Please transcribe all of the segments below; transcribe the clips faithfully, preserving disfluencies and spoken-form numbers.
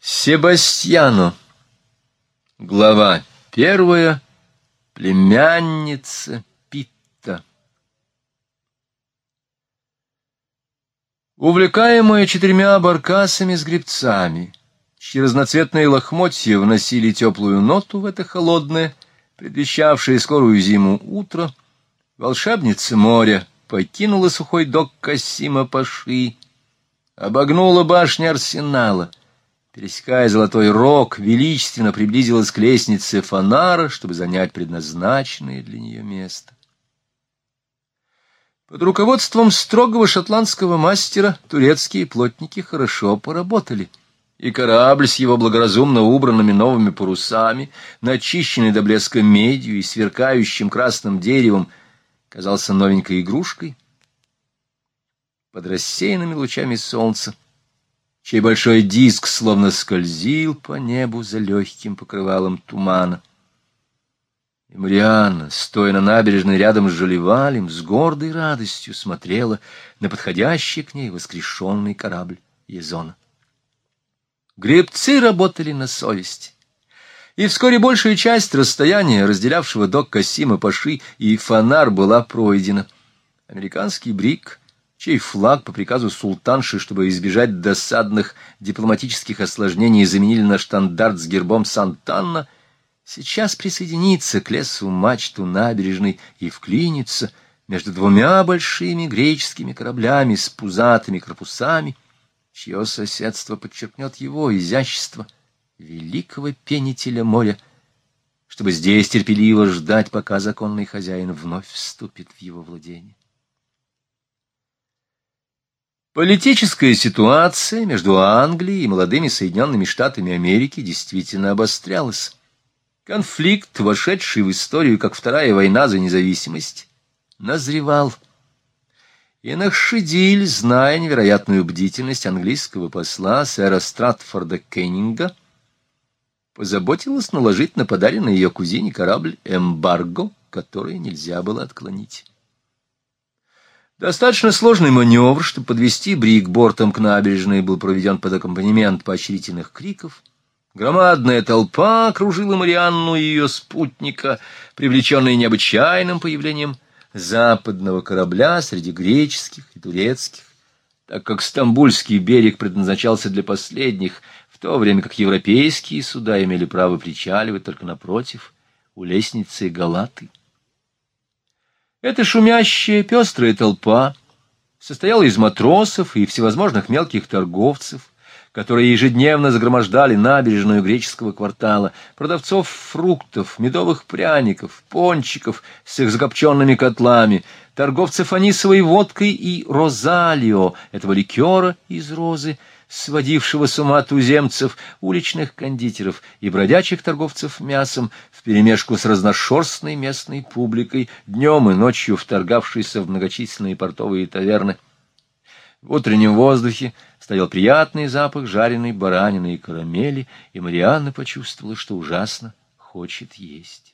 Себастьяно. Глава первая. Племянница Питта. Увлекаемые четырьмя баркасами с гребцами, чьи разноцветные лохмотья вносили теплую ноту в это холодное, предвещавшее скорую зиму утро, волшебница моря покинула сухой док Кассима-Паши, обогнула башни арсенала, пересекая Золотой Рог, величественно приблизилась к лестнице Фанара, чтобы занять предназначенное для нее место. Под руководством строгого шотландского мастера турецкие плотники хорошо поработали, и корабль с его благоразумно убранными новыми парусами, начищенный до блеска медью и сверкающим красным деревом, казался новенькой игрушкой под рассеянными лучами солнца, чей большой диск словно скользил по небу за легким покрывалом тумана. И Марианна, стоя на набережной рядом с Жолевалем, с гордой радостью смотрела на подходящий к ней воскрешенный корабль Езона. Гребцы работали на совесть, и вскоре большая часть расстояния, разделявшего док Кассима-Паши и Фанар, была пройдена. Американский бриг, чей флаг по приказу султанши, чтобы избежать досадных дипломатических осложнений, заменили на штандарт с гербом Сант'Анна, сейчас присоединится к лесу мачту набережной и вклинится между двумя большими греческими кораблями с пузатыми корпусами, чье соседство подчеркнет его изящество, великого пенителя моря, чтобы здесь терпеливо ждать, пока законный хозяин вновь вступит в его владение. Политическая ситуация между Англией и молодыми Соединенными Штатами Америки действительно обострялась. Конфликт, вошедший в историю как Вторая война за независимость, назревал. И Нахшидиль, зная невероятную бдительность английского посла сэра Стратфорда Кеннинга, позаботилась наложить на подаренный ее кузине корабль эмбарго, которое нельзя было отклонить. Достаточно сложный маневр, чтобы подвести бриг бортом к набережной, был проведен под аккомпанемент поощрительных криков. Громадная толпа окружила Марианну и ее спутника, привлеченные необычайным появлением западного корабля среди греческих и турецких, так как Стамбульский берег предназначался для последних, в то время как европейские суда имели право причаливать только напротив, у лестницы Галаты. Эта шумящая, пестрая толпа состояла из матросов и всевозможных мелких торговцев, которые ежедневно загромождали набережную греческого квартала, продавцов фруктов, медовых пряников, пончиков с их закопченными котлами, торговцев анисовой водкой и розалио, этого ликера из розы, сводившего с ума туземцев, уличных кондитеров и бродячих торговцев мясом, вперемешку с разношерстной местной публикой, днем и ночью вторгавшейся в многочисленные портовые таверны. В утреннем воздухе стоял приятный запах жареной баранины и карамели, и Марианна почувствовала, что ужасно хочет есть.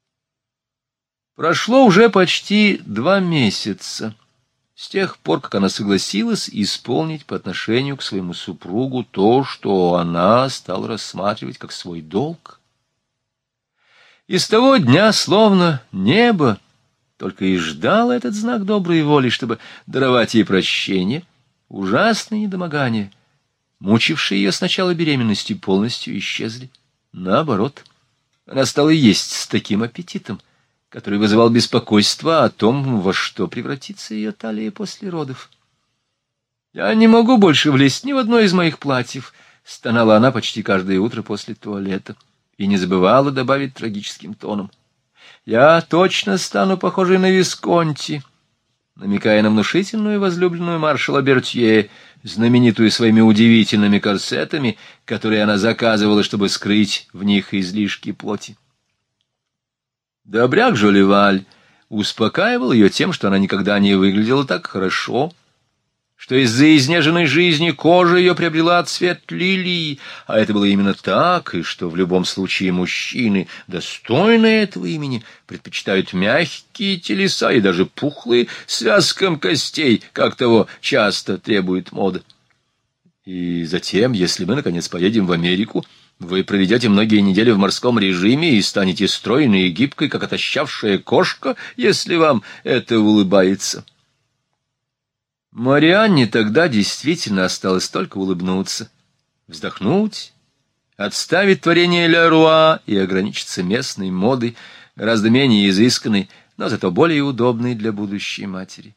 Прошло уже почти два месяца с тех пор, как она согласилась исполнить по отношению к своему супругу то, что она стала рассматривать как свой долг. И с того дня, словно небо, только и ждало этот знак доброй воли, чтобы даровать ей прощение, ужасные недомогания, мучившие ее с начала беременности, полностью исчезли. Наоборот, она стала есть с таким аппетитом, который вызывал беспокойство о том, во что превратится ее талия после родов. «Я не могу больше влезть ни в одно из моих платьев», — стонала она почти каждое утро после туалета, и не забывала добавить трагическим тоном: «Я точно стану похожей на Висконти», намекая на внушительную возлюбленную маршала Бертье, знаменитую своими удивительными корсетами, которые она заказывала, чтобы скрыть в них излишки плоти. Добряк Жолеваль успокаивал ее тем, что она никогда не выглядела так хорошо, что из-за изнеженной жизни кожа ее приобрела цвет лилии, а это было именно так, и что в любом случае мужчины, достойные этого имени, предпочитают мягкие телеса и даже пухлые связкам костей, как того часто требует мода. И затем, если мы, наконец, поедем в Америку, вы проведете многие недели в морском режиме и станете стройной и гибкой, как отощавшая кошка, если вам это улыбается. Марианне тогда действительно осталось только улыбнуться, вздохнуть, отставить творение Леруа и ограничиться местной модой, гораздо менее изысканной, но зато более удобной для будущей матери.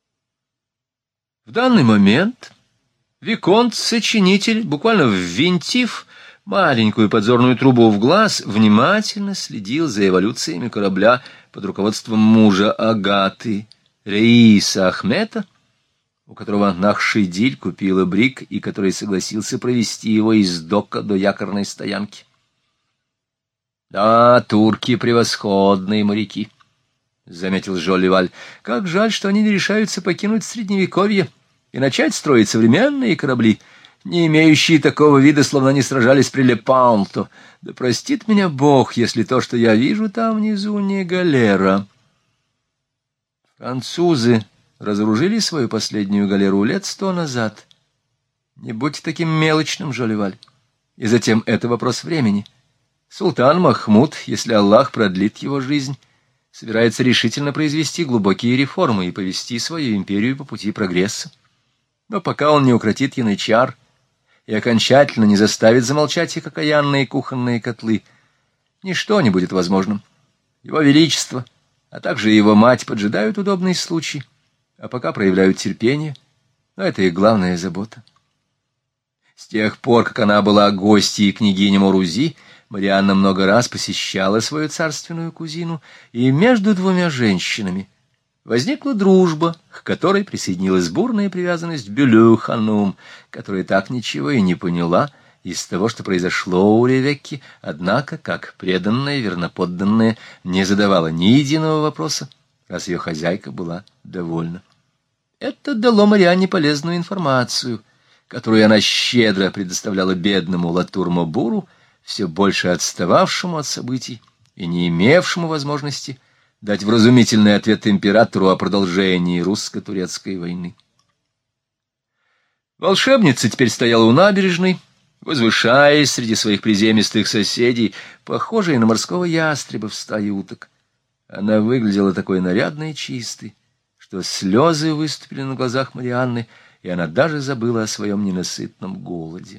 В данный момент виконт-сочинитель, буквально ввинтив маленькую подзорную трубу в глаз, внимательно следил за эволюциями корабля под руководством мужа Агаты, Реиса Ахмета, у которого Нахшидиль купила брик и который согласился провести его из дока до якорной стоянки. «Да, турки — превосходные моряки», — заметил Жолливаль. «Как жаль, что они не решаются покинуть Средневековье и начать строить современные корабли, не имеющие такого вида, словно они сражались при Лепанто. Да простит меня Бог, если то, что я вижу там внизу, не галера». Французы разоружили свою последнюю галеру лет сто назад. Не будьте таким мелочным, Жолливаль. И затем это вопрос времени. Султан Махмуд, если Аллах продлит его жизнь, собирается решительно произвести глубокие реформы и повести свою империю по пути прогресса. Но пока он не укротит янычар и окончательно не заставит замолчать их окаянные кухонные котлы, ничто не будет возможным. Его Величество, а также его мать поджидают удобный случай, а пока проявляют терпение, но это их главная забота. С тех пор, как она была гостьей княгини Морузи, Марианна много раз посещала свою царственную кузину, и между двумя женщинами возникла дружба, к которой присоединилась бурная привязанность Бюлю-ханум, которая так ничего и не поняла из того, что произошло у Ревекки, однако, как преданная, верноподданная, не задавала ни единого вопроса, раз ее хозяйка была довольна. Это дало Марианне полезную информацию, которую она щедро предоставляла бедному Латур-Мобуру, все больше отстававшему от событий и не имевшему возможности дать вразумительный ответ императору о продолжении русско-турецкой войны. Волшебница теперь стояла у набережной, возвышаясь среди своих приземистых соседей, похожей на морского ястреба в стае уток. Она выглядела такой нарядной и чистой, что слезы выступили на глазах Марианны, и она даже забыла о своем ненасытном голоде.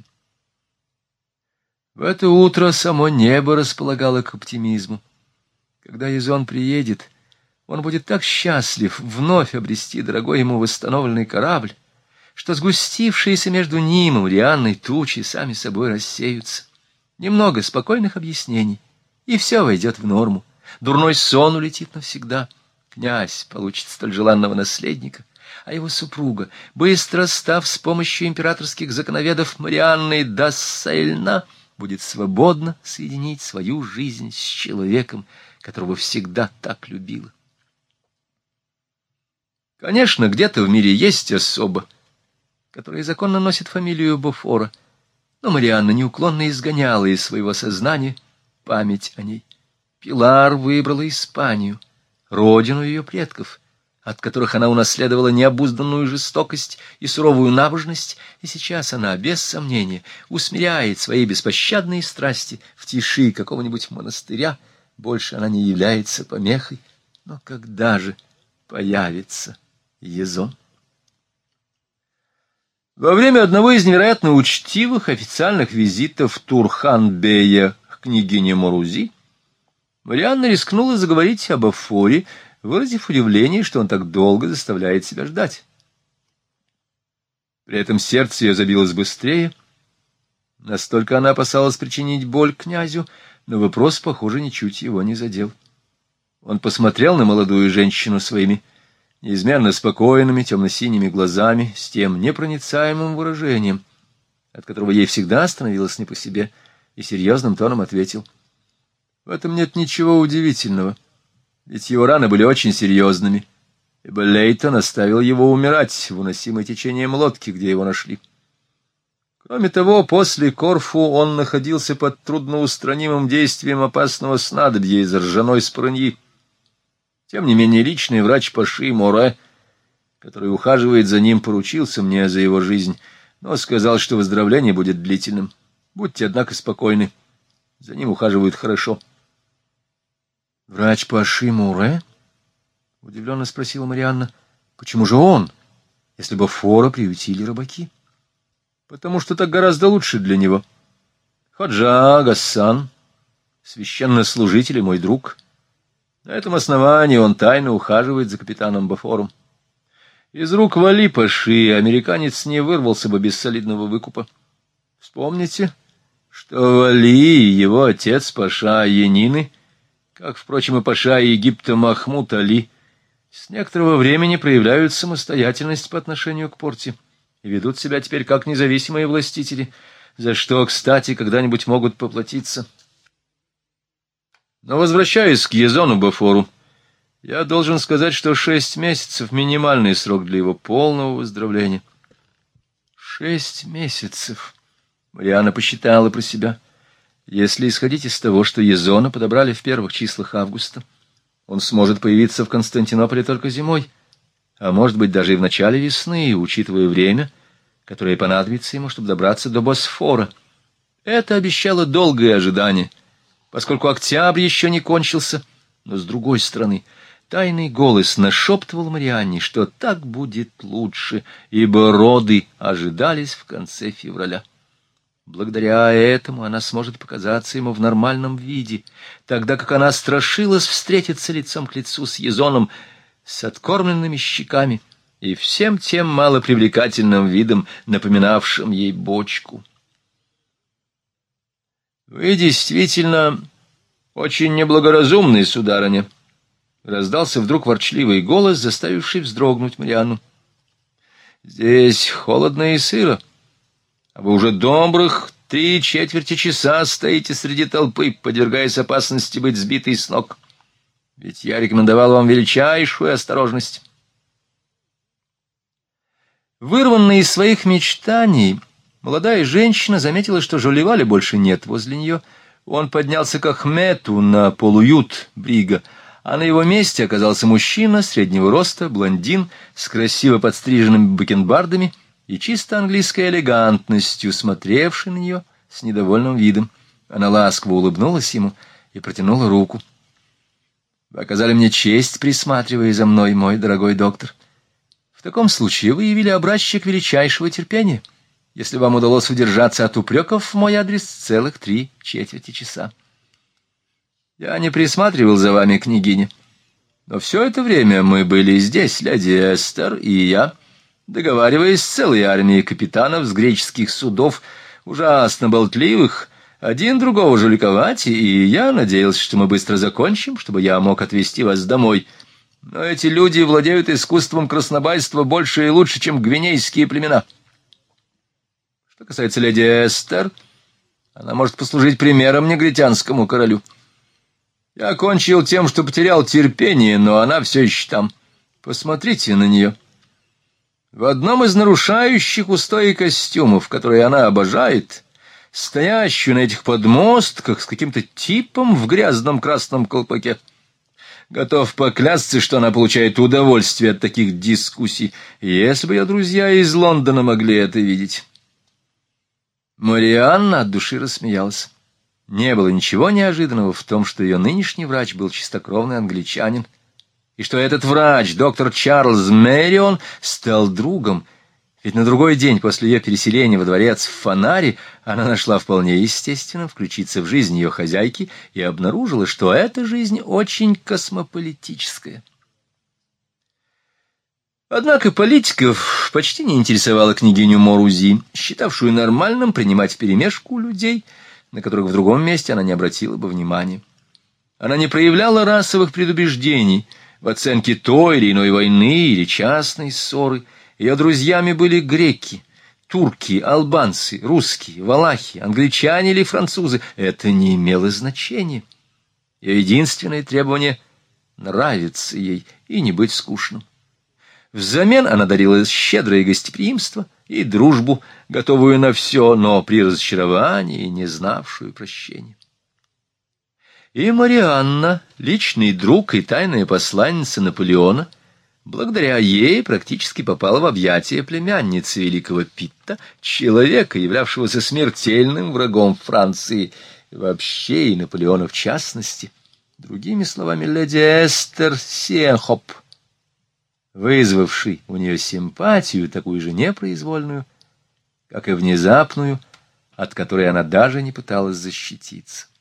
В это утро само небо располагало к оптимизму. Когда Язон приедет, он будет так счастлив вновь обрести дорогой ему восстановленный корабль, что сгустившиеся между ним и Марианной тучи сами собой рассеются. Немного спокойных объяснений, и все войдет в норму. Дурной сон улетит навсегда. Князь получит столь желанного наследника, а его супруга, быстро став с помощью императорских законоведов Марианной Дассельна, будет свободно соединить свою жизнь с человеком, которого всегда так любила. Конечно, где-то в мире есть особа, которая законно носит фамилию Бофора, но Марианна неуклонно изгоняла из своего сознания память о ней. Пилар выбрала Испанию, родину ее предков, от которых она унаследовала необузданную жестокость и суровую набожность, и сейчас она, без сомнения, усмиряет свои беспощадные страсти в тиши какого-нибудь монастыря. Больше она не является помехой. Но когда же появится Язон? Во время одного из невероятно учтивых официальных визитов Турхан-бея к княгине Морузи Марианна рискнула заговорить об Афоре, выразив удивление, что он так долго заставляет себя ждать. При этом сердце ее забилось быстрее. Настолько она опасалась причинить боль князю, но вопрос, похоже, ничуть его не задел. Он посмотрел на молодую женщину своими неизмерно спокойными темно-синими глазами, с тем непроницаемым выражением, от которого ей всегда становилось не по себе, и серьезным тоном ответил: «В этом нет ничего удивительного. Ведь его раны были очень серьезными, ибо Лейтон оставил его умирать в уносимой течением лодки, где его нашли. Кроме того, после Корфу он находился под трудноустранимым действием опасного снадобья из ржаной спорыньи. Тем не менее, личный врач Паши Море, который ухаживает за ним, поручился мне за его жизнь. но сказал, что выздоровление будет длительным. Будьте, однако, спокойны. За ним ухаживают хорошо. — Врач Паши Муре? — удивленно спросила Марианна. — Почему же он, если бы Фора приютили рыбаки? — Потому что так гораздо лучше для него. Ходжа Гассан, священнослужитель и мой друг. На этом основании он тайно ухаживает за капитаном Бафором. Из рук Вали Паши американец не вырвался бы без солидного выкупа. Вспомните, что Вали и его отец Паша Янины, как, впрочем, и Паша Египта Махмуд Али, с некоторого времени проявляют самостоятельность по отношению к порте и ведут себя теперь как независимые властители, за что, кстати, когда-нибудь могут поплатиться. Но, возвращаясь к Езону Бафору, я должен сказать, что шесть месяцев — минимальный срок для его полного выздоровления. Шесть месяцев. Марианна посчитала про себя. Если исходить из того, что Езона подобрали в первых числах августа, он сможет появиться в Константинополе только зимой, а может быть даже и в начале весны, учитывая время, которое понадобится ему, чтобы добраться до Босфора. Это обещало долгое ожидание, поскольку октябрь еще не кончился, но, с другой стороны, тайный голос нашептывал Марианне, что так будет лучше, ибо роды ожидались в конце февраля. Благодаря этому она сможет показаться ему в нормальном виде, тогда как она страшилась встретиться лицом к лицу с Езоном, с откормленными щеками и всем тем малопривлекательным видом, напоминавшим ей бочку. — Вы действительно очень неблагоразумный, сударыня, — раздался вдруг ворчливый голос, заставивший вздрогнуть Марианну. — Здесь холодно и сыро, а вы уже добрых три четверти часа стоите среди толпы, подвергаясь опасности быть сбитой с ног. Ведь я рекомендовал вам величайшую осторожность. Вырванная из своих мечтаний, молодая женщина заметила, что Жолливаля больше нет возле нее. Он поднялся к Ахмету на полуют брига, а на его месте оказался мужчина среднего роста, блондин, с красиво подстриженными бакенбардами и чисто английской элегантностью, смотревший на нее с недовольным видом. Она ласково улыбнулась ему и протянула руку. — Вы оказали мне честь, присматривая за мной, мой дорогой доктор. В таком случае вы явили образчик величайшего терпения, если вам удалось удержаться от упреков в мой адрес целых три четверти часа. Я не присматривал за вами, княгиня, но все это время мы были здесь, леди Эстер и я, договариваясь с целой армией капитанов с греческих судов, ужасно болтливых, один другого жуликовать, и я надеялся, что мы быстро закончим, чтобы я мог отвезти вас домой. Но эти люди владеют искусством краснобайства больше и лучше, чем гвинейские племена. Что касается леди Эстер, она может послужить примером негритянскому королю. Я кончил тем, что потерял терпение, но она все еще там. Посмотрите на нее. В одном из нарушающих устои костюмов, которые она обожает, стоящую на этих подмостках с каким-то типом в грязном красном колпаке. Готов поклясться, что она получает удовольствие от таких дискуссий, если бы ее друзья из Лондона могли это видеть. Марианна от души рассмеялась. Не было ничего неожиданного в том, что ее нынешний врач был чистокровный англичанин, и что этот врач, доктор Чарльз Мэрион, стал другом, ведь на другой день после ее переселения во дворец в Фонаре она нашла вполне естественным включиться в жизнь ее хозяйки и обнаружила, что эта жизнь очень космополитическая. Однако политиков почти не интересовала княгиню Морузи, считавшую нормальным принимать вперемешку людей, на которых в другом месте она не обратила бы внимания. Она не проявляла расовых предубеждений в оценке той или иной войны или частной ссоры. Ее друзьями были греки, турки, албанцы, русские, валахи, англичане или французы. Это не имело значения. Ее единственное требование — нравиться ей и не быть скучным. Взамен она дарила щедрое гостеприимство и дружбу, готовую на все, но при разочаровании не знавшую прощения. И Марианна, личный друг и тайная посланница Наполеона, Благодаря ей практически попала в объятия племянницы великого Питта, человека, являвшегося смертельным врагом Франции, вообще и Наполеона в частности. Другими словами, леди Эстер Сиенхоп, вызвавший у нее симпатию, такую же непроизвольную, как и внезапную, от которой она даже не пыталась защититься.